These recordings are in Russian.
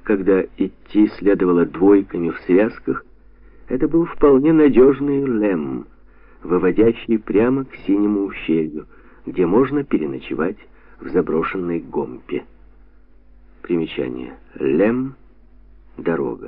когда идти следовало двойками в связках, это был вполне надежный лем, выводящий прямо к Синему ущелью, где можно переночевать в заброшенной гомпе. Примечание. Лем — дорога.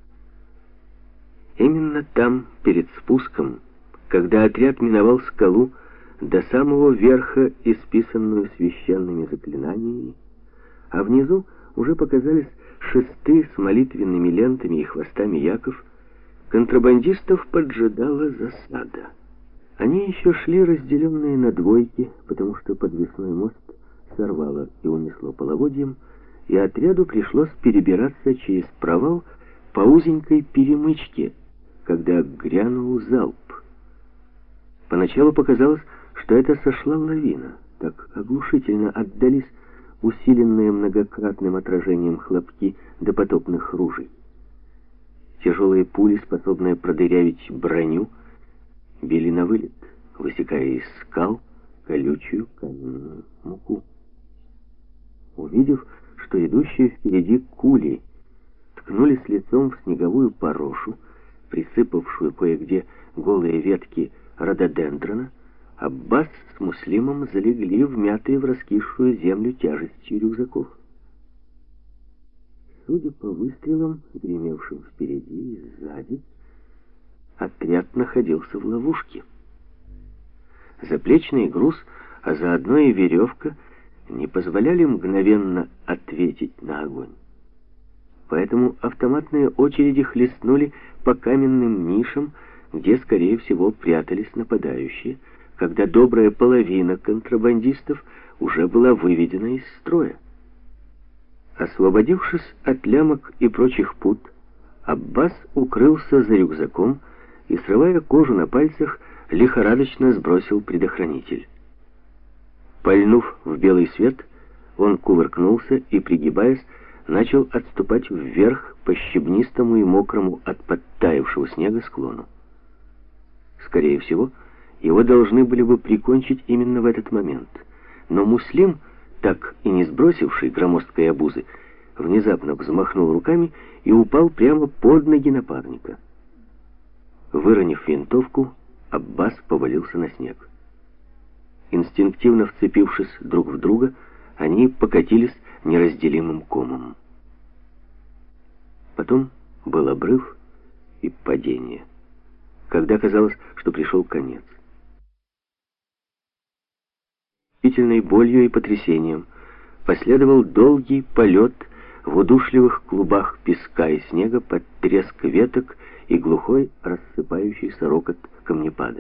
Именно там, перед спуском, когда отряд миновал скалу до самого верха, исписанную священными заклинаниями, а внизу уже показались шесты с молитвенными лентами и хвостами яков, контрабандистов поджидала засада. Они еще шли разделенные на двойки, потому что подвесной мост сорвало и унесло половодьем, и отряду пришлось перебираться через провал по узенькой перемычке, когда грянул залп. Поначалу показалось, что это сошла лавина, так оглушительно отдались усиленные многократным отражением хлопки допотопных ружей. Тяжелые пули, способные продырявить броню, били на вылет, высекая из скал колючую каменную муку. Увидев, что идущие впереди кули ткнулись лицом в снеговую порошу, присыпавшую кое-где голые ветки рододендрона, Аббас с Муслимом залегли, вмятые в раскисшую землю тяжестью рюкзаков. Судя по выстрелам, гремевшим впереди и сзади, отряд находился в ловушке. Заплечный груз, а заодно и веревка, не позволяли мгновенно ответить на огонь. Поэтому автоматные очереди хлестнули по каменным нишам, где, скорее всего, прятались нападающие, когда добрая половина контрабандистов уже была выведена из строя. Освободившись от лямок и прочих пут, Аббас укрылся за рюкзаком и, срывая кожу на пальцах, лихорадочно сбросил предохранитель. Пальнув в белый свет, он кувыркнулся и, пригибаясь, начал отступать вверх по щебнистому и мокрому от подтаявшего снега склону. Скорее всего, его должны были бы прикончить именно в этот момент. Но Муслим, так и не сбросивший громоздкой обузы, внезапно взмахнул руками и упал прямо под ноги напарника. Выронив винтовку, Аббас повалился на снег. Инстинктивно вцепившись друг в друга, они покатились неразделимым комом. Потом был обрыв и падение, когда казалось, что пришел конец. Мучительной болью и потрясением последовал долгий полет в удушливых клубах песка и снега под треск веток и глухой рассыпающийся рокот камнепада.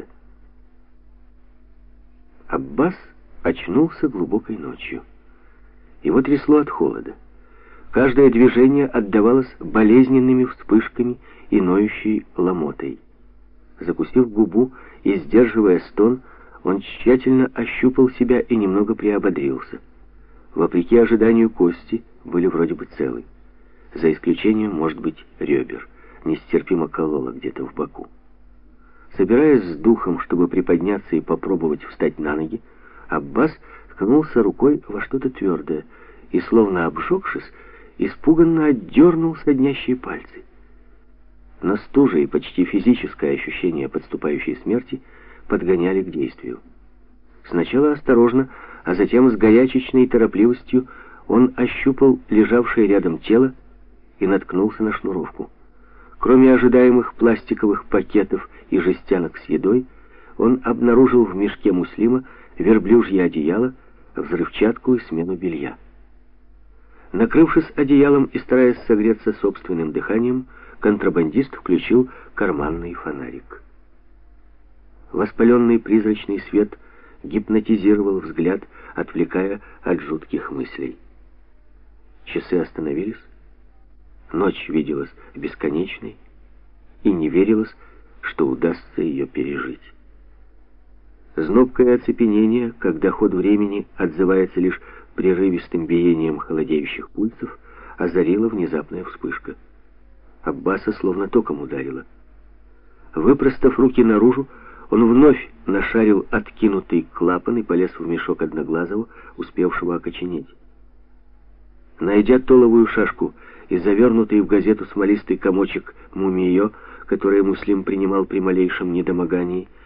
Аббас очнулся глубокой ночью. Его трясло от холода. Каждое движение отдавалось болезненными вспышками и ноющей ломотой. Закусив губу и сдерживая стон, он тщательно ощупал себя и немного приободрился. Вопреки ожиданию, кости были вроде бы целы. За исключением, может быть, ребер. Нестерпимо кололо где-то в боку. Собираясь с духом, чтобы приподняться и попробовать встать на ноги, Аббас ткнулся рукой во что-то твердое и, словно обжегшись, испуганно отдернул соднящие пальцы. Но стужа и почти физическое ощущение подступающей смерти подгоняли к действию. Сначала осторожно, а затем с горячечной торопливостью он ощупал лежавшее рядом тело и наткнулся на шнуровку. Кроме ожидаемых пластиковых пакетов и жестянок с едой, он обнаружил в мешке Муслима верблюжье одеяло, взрывчатку и смену белья. Накрывшись одеялом и стараясь согреться собственным дыханием, контрабандист включил карманный фонарик. Воспаленный призрачный свет гипнотизировал взгляд, отвлекая от жутких мыслей. Часы остановились, ночь виделась бесконечной, и не верилось, что удастся ее пережить. Знобкое оцепенение, когда ход времени отзывается лишь прерывистым биением холодеющих пульсов, озарила внезапная вспышка. Аббаса словно током ударило. Выпростав руки наружу, он вновь нашарил откинутый клапан и полез в мешок Одноглазого, успевшего окоченеть. Найдя толовую шашку и завернутый в газету смолистый комочек мумиё, которое Муслим принимал при малейшем недомогании,